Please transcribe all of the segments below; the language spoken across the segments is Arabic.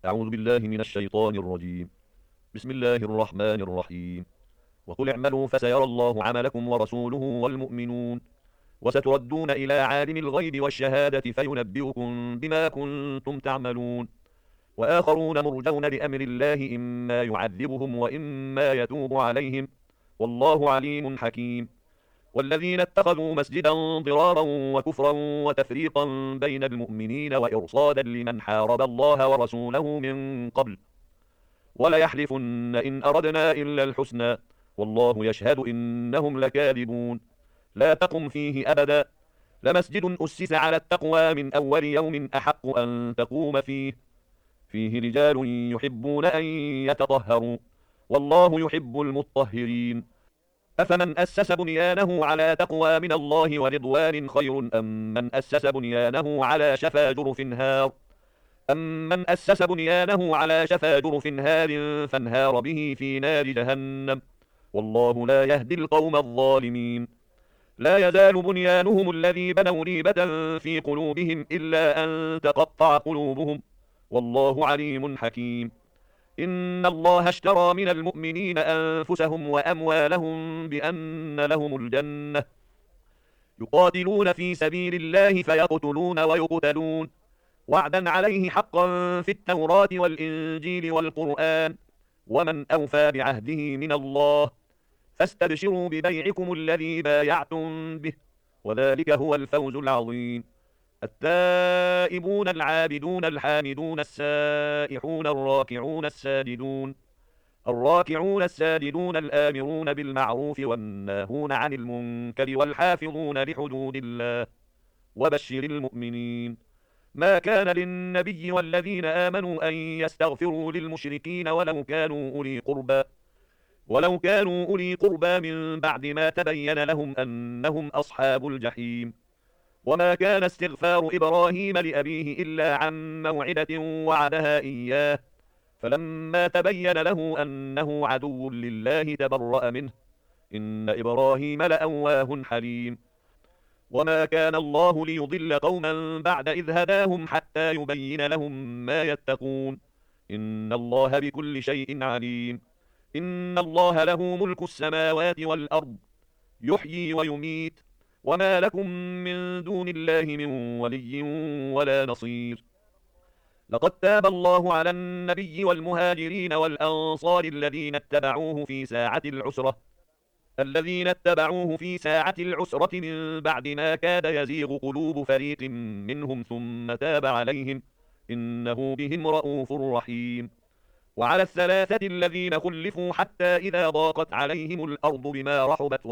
أعوذ بالله من الشيطان الرجيم. بسم الله الرحمن الرحيم. وقل اعملوا فسيرى الله عملكم ورسوله والمؤمنون وستردون إلى عالم الغيب والشهادة فينبئكم بما كنتم تعملون. وآخرون مرجون لأمر الله إما يعذبهم وإما يتوب عليهم، والله عليم حكيم. والذين اتخذوا مسجدا ضرارا وكفرا وتفريقا بين المؤمنين وإرصادا لمن حارب الله ورسوله من قبل وليحلفن إن أردنا إلا الحسنى والله يشهد إنهم لكاذبون. لا تقم فيه أبدا، لمسجد أسس على التقوى من أول يوم أحق أن تقوم فيه رجال يحبون أن يتطهروا والله يحب المطهرين. أفمن أسس بنيانه على تقوى من الله ورضوان خير أم من أسس بنيانه على شفا جرف هار أمن أسس بنيانه على شفا جرف هار فانهار به في نار جهنم والله لا يهدي القوم الظالمين. لا يزال بنيانهم الذي بنوا ريبة في قلوبهم إلا أن تقطع قلوبهم والله عليم حكيم. إن الله اشترى من المؤمنين أنفسهم وأموالهم بأن لهم الجنة يقاتلون في سبيل الله فيقتلون ويقتلون وعدا عليه حقا في التوراة والإنجيل والقرآن ومن أوفى بعهده من الله فاستبشروا ببيعكم الذي بايعتم به وذلك هو الفوز العظيم. التائبون العابدون الحامدون السائحون الراكعون الساجدون الآمرون بالمعروف والناهون عن المنكر والحافظون لحدود الله وبشر المؤمنين. ما كان للنبي والذين آمنوا أن يستغفروا للمشركين ولو كانوا أولي قربى من بعد ما تبين لهم أنهم أصحاب الجحيم. وما كان استغفار إبراهيم لأبيه إلا عن موعدة وعدها إياه فلما تبين له أنه عدو لله تبرأ منه إن إبراهيم لأواه حليم. وما كان الله ليضل قوما بعد إذ هداهم حتى يبين لهم ما يتقون إن الله بكل شيء عليم. إن الله له ملك السماوات والأرض يحيي ويميت وما لكم من دون الله من ولي ولا نصير. لقد تاب الله على النبي والمهاجرين والأنصار الذين اتبعوه في ساعة العسرة من بعد ما كاد يزيغ قلوب فريق منهم ثم تاب عليهم إنه بهم رءوف رحيم. وعلى الثلاثة الذين خلفوا حتى إذا ضاقت عليهم الأرض بما رحبت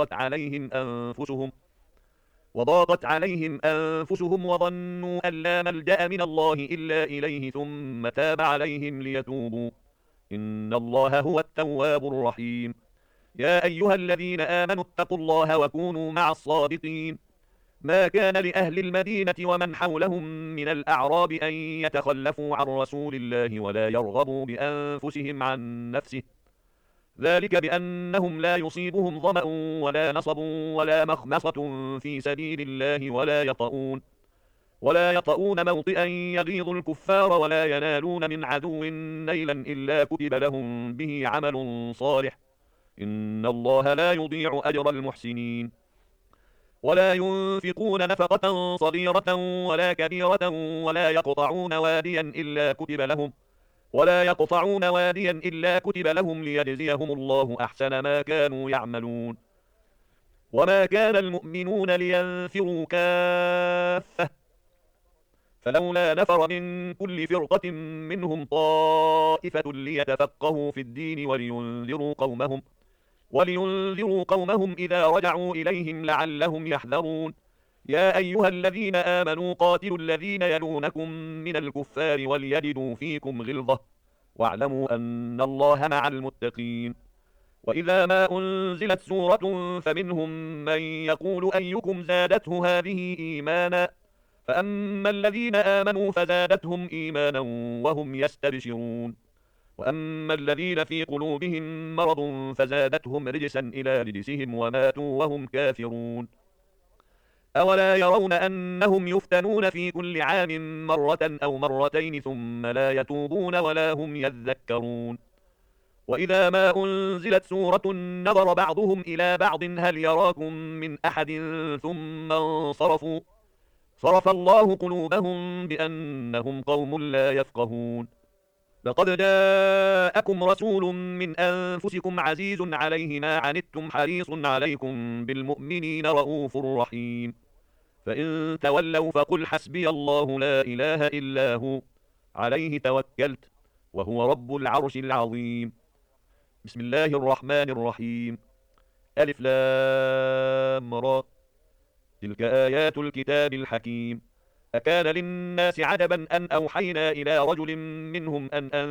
وضاقت عليهم أنفسهم وظنوا أن لا ملجأ من الله إلا إليه ثم تاب عليهم ليتوبوا إن الله هو التواب الرحيم. يا أيها الذين آمنوا اتقوا الله وكونوا مع الصادقين. ما كان لأهل المدينة ومن حولهم من الأعراب أن يتخلفوا عن رسول الله ولا يرغبوا بأنفسهم عن نفسه ذلك بأنهم لا يصيبهم ظمأ ولا نصب ولا مخمصة في سبيل الله ولا يطؤون موطئا يغيظ الكفار ولا ينالون من عدو نيلا إلا كتب لهم به عمل صالح إن الله لا يضيع أجر المحسنين. ولا ينفقون نفقة صغيرة ولا كبيرة ولا يقطعون واديا إلا كتب لهم ليجزيهم الله أحسن ما كانوا يعملون. وما كان المؤمنون لينفروا كافة فلولا نفر من كل فرقة منهم طائفة ليتفقهوا في الدين ولينذروا قومهم إذا رجعوا إليهم لعلهم يحذرون. يا أيها الذين آمنوا قاتلوا الذين يلونكم من الكفار وليجدوا فيكم غلظة واعلموا أن الله مع المتقين. وإذا ما أنزلت سورة فمنهم من يقول أيكم زادته هذه إيمانا فأما الذين آمنوا فزادتهم إيمانا وهم يستبشرون وأما الذين في قلوبهم مرض فزادتهم رجسا إلى رجسهم وماتوا وهم كافرون. أولا يرون أنهم يفتنون في كل عام مرة أو مرتين ثم لا يتوبون ولا هم يذكرون وإذا ما أنزلت سورة نظر بعضهم إلى بعض هل يراكم من أحد ثم انصرفوا صرف الله قلوبهم بأنهم قوم لا يفقهون لقد جاءكم رسول من أنفسكم عزيز عليه ما عنتم حريص عليكم بالمؤمنين رؤوف رحيم فإن تولوا فقل حسبي الله لا إله إلا هو عليه توكلت وهو رب العرش العظيم بسم الله الرحمن الرحيم ألف لام را تلك آيات الكتاب الحكيم أكان للناس عجبا أن أوحينا إلى رجل منهم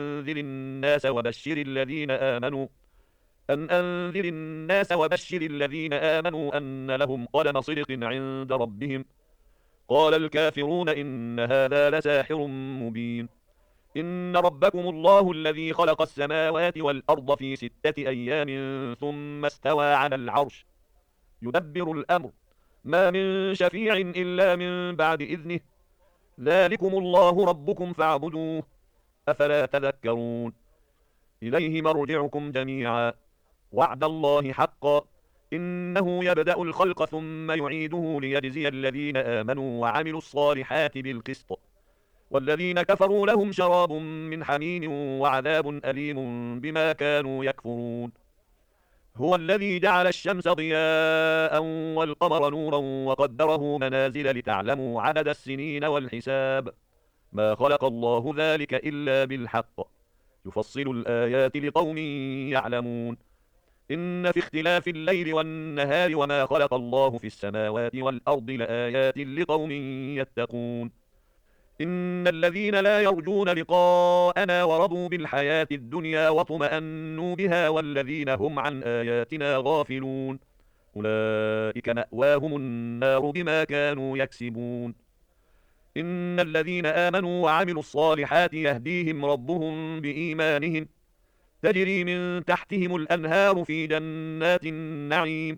أن أنذر الناس وبشر الذين آمنوا أن لهم قدم صدق عند ربهم قال الكافرون إن هذا لساحر مبين إن ربكم الله الذي خلق السماوات والأرض في 6 أيام ثم استوى على العرش يدبر الأمر ما من شفيع إلا من بعد إذنه ذلكم الله ربكم فاعبدوه أفلا تذكرون إليه مرجعكم جميعا وعد الله حقا إنه يبدأ الخلق ثم يعيده ليجزي الذين آمنوا وعملوا الصالحات بالقسط والذين كفروا لهم شراب من حميم وعذاب أليم بما كانوا يكفرون هو الذي جعل الشمس ضياء والقمر نورا وقدره منازل لتعلموا عدد السنين والحساب ما خلق الله ذلك إلا بالحق يفصل الآيات لقوم يعلمون إن في اختلاف الليل والنهار وما خلق الله في السماوات والأرض لآيات لقوم يتقون إن الذين لا يرجون لقاءنا ورضوا بالحياة الدنيا واطمأنوا بها والذين هم عن آياتنا غافلون أولئك مأواهم النار بما كانوا يكسبون إن الذين آمنوا وعملوا الصالحات يهديهم ربهم بإيمانهم تجري من تحتهم الأنهار في جنات النعيم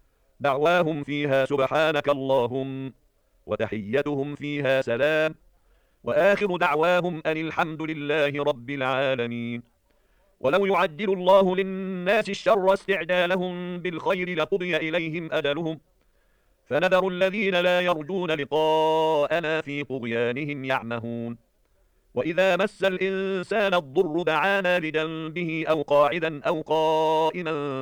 دعواهم فيها سبحانك اللهم وتحيتهم فيها سلام وآخر دعواهم أن الحمد لله رب العالمين ولو يعجل الله للناس الشر استعجالهم بالخير لقضي إليهم أجلهم فنذر الذين لا يرجون لقاءنا في طغيانهم يعمهون وإذا مس الإنسان الضر دعانا لجنبه أو قاعدا أو قائما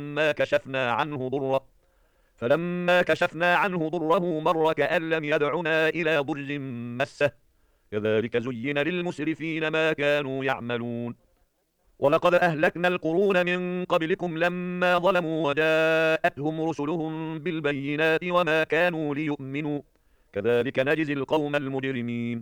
فلما كشفنا عنه ضره مر كأن لم يدعنا إلى ضر مسه كذلك زين للمسرفين ما كانوا يعملون ولقد أهلكنا القرون من قبلكم لما ظلموا وجاءتهم رسلهم بالبينات وما كانوا ليؤمنوا كذلك نجزي القوم المجرمين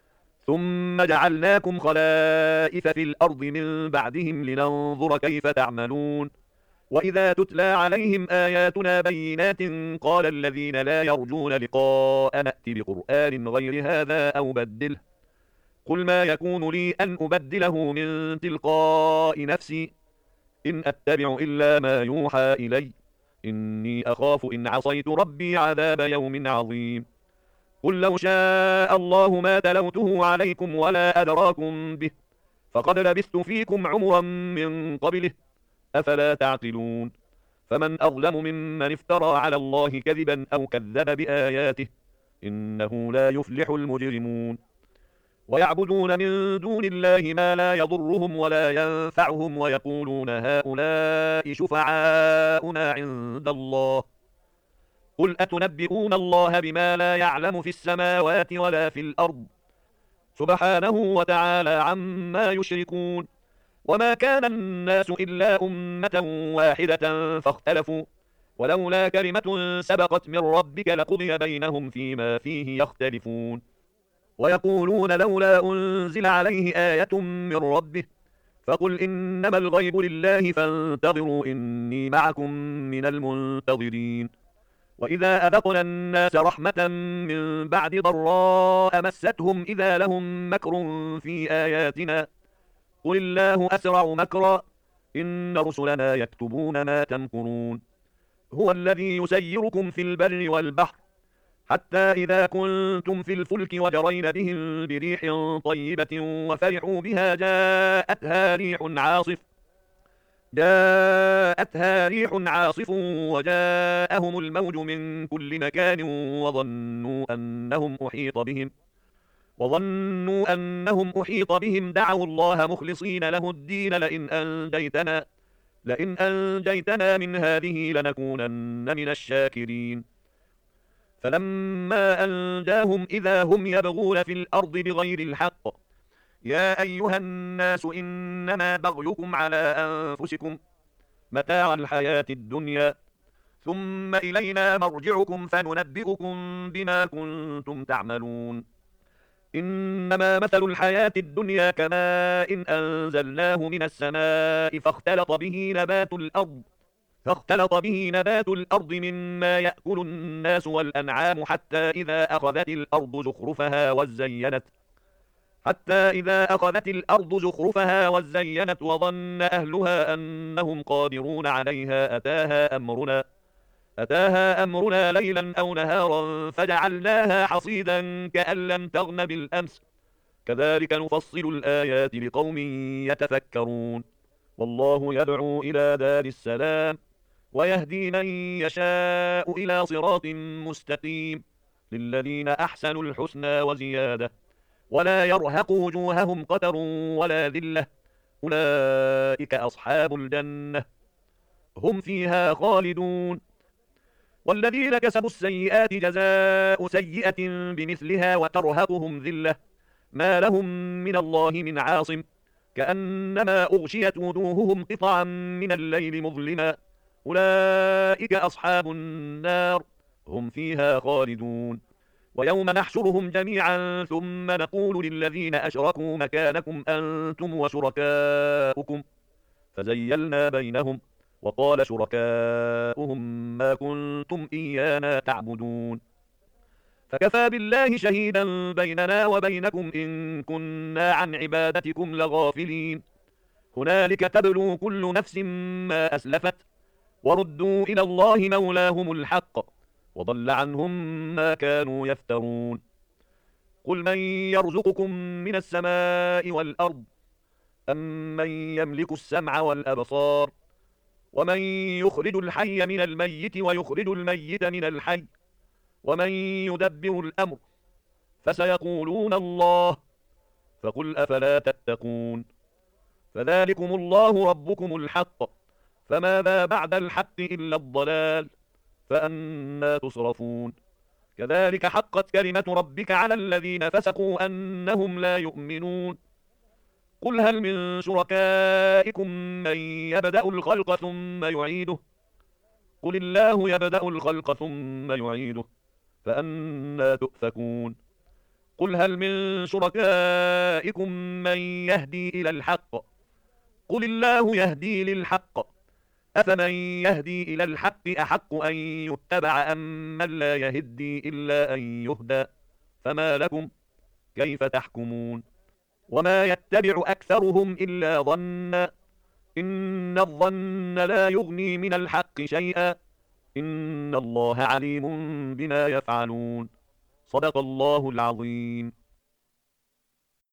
ثم جعلناكم خلائف في الأرض من بعدهم لننظر كيف تعملون وإذا تتلى عليهم آياتنا بينات قال الذين لا يرجون لقاء نأت بقرآن غير هذا أو بدله قل ما يكون لي أن أبدله من تلقاء نفسي إن أتبع إلا ما يوحى إلي إني أخاف إن عصيت ربي عذاب يوم عظيم قل لو شاء الله ما تلوته عليكم ولا أدراكم به فقد لبثت فيكم عمرا من قبله أفلا تعقلون فمن أظلم ممن افترى على الله كذبا أو كذب بآياته إنه لا يفلح المجرمون ويعبدون من دون الله ما لا يضرهم ولا ينفعهم ويقولون هؤلاء شفعاؤنا عند الله قل أتنبئون الله بما لا يعلم في السماوات ولا في الأرض سبحانه وتعالى عما يشركون وما كان الناس إلا أمة واحدة فاختلفوا ولولا كلمة سبقت من ربك لقضي بينهم فيما فيه يختلفون ويقولون لولا أنزل عليه آية من ربه فقل إنما الغيب لله فانتظروا إني معكم من المنتظرين وإذا أذقنا الناس رحمة من بعد ضراء مستهم إذا لهم مكر في آياتنا قل الله أسرع مكرا إن رسلنا يكتبون ما تمكرون هو الذي يسيركم في البر والبحر حتى إذا كنتم في الفلك وجرين بهم بريح طيبة وفرحوا بها جاءتها ريح عاصف وجاءهم الموج من كل مكان وظنوا أنهم أحيط بهم دعوا الله مخلصين له الدين لئن أنجيتنا من هذه لنكونن من الشاكرين. فلما أنجاهم إذا هم يبغون في الأرض بغير الحق. يا أيها الناس إنما بغيكم على أنفسكم متاع الحياة الدنيا ثم إلينا مرجعكم فننبئكم بما كنتم تعملون. إنما مثل الحياة الدنيا كماء إن أنزلناه من السماء فاختلط به نبات الأرض مما يأكل الناس والأنعام حتى إذا أخذت الأرض زخرفها وزينت وظن أهلها أنهم قادرون عليها أتاها أمرنا ليلا أو نهارا فجعلناها حصيدا كأن لم تغن بالأمس كذلك نفصل الآيات لقوم يتفكرون. والله يدعو إلى دار السلام ويهدي من يشاء إلى صراط مستقيم للذين أحسنوا الحسنى وزيادة ولا يرهق وجوههم قتر ولا ذلة أولئك أصحاب الجنة هم فيها خالدون. والذين كسبوا السيئات جزاء سيئة بمثلها وترهقهم ذلة ما لهم من الله من عاصم كأنما أغشيت وجوههم قطعا من الليل مظلما أولئك أصحاب النار هم فيها خالدون. ويوم نحشرهم جميعا ثم نقول للذين أشركوا مكانكم أنتم وشركاؤكم فزيلنا بينهم وقال شركاؤهم ما كنتم إيانا تعبدون فكفى بالله شهيدا بيننا وبينكم إن كنا عن عبادتكم لغافلين. هنالك تبلو كل نفس ما أسلفت وردوا إلى الله مولاهم الحق وضل عنهم ما كانوا يفترون. قل من يرزقكم من السماء والأرض أمن يملك السمع والأبصار ومن يخرج الحي من الميت ويخرج الميت من الحي ومن يدبر الأمر فسيقولون الله فقل أفلا تتقون. فذلكم الله ربكم الحق فماذا بعد الحق إلا الضلال فأنى تصرفون. كذلك حقت كلمة ربك على الذين فسقوا أنهم لا يؤمنون. قل هل من شركائكم من يبدأ الخلق ثم يعيده قل الله يبدأ الخلق ثم يعيده فأنى تؤفكون. قل هل من شركائكم من يهدي إلى الحق قل الله يهدي للحق أفمن يهدي إلى الحق أحق أن يتبع أم من لا يهدي إلا أن يهدى فما لكم كيف تحكمون. وما يتبع أكثرهم إلا ظنا إن الظن لا يغني من الحق شيئا إن الله عليم بما يفعلون. صدق الله العظيم.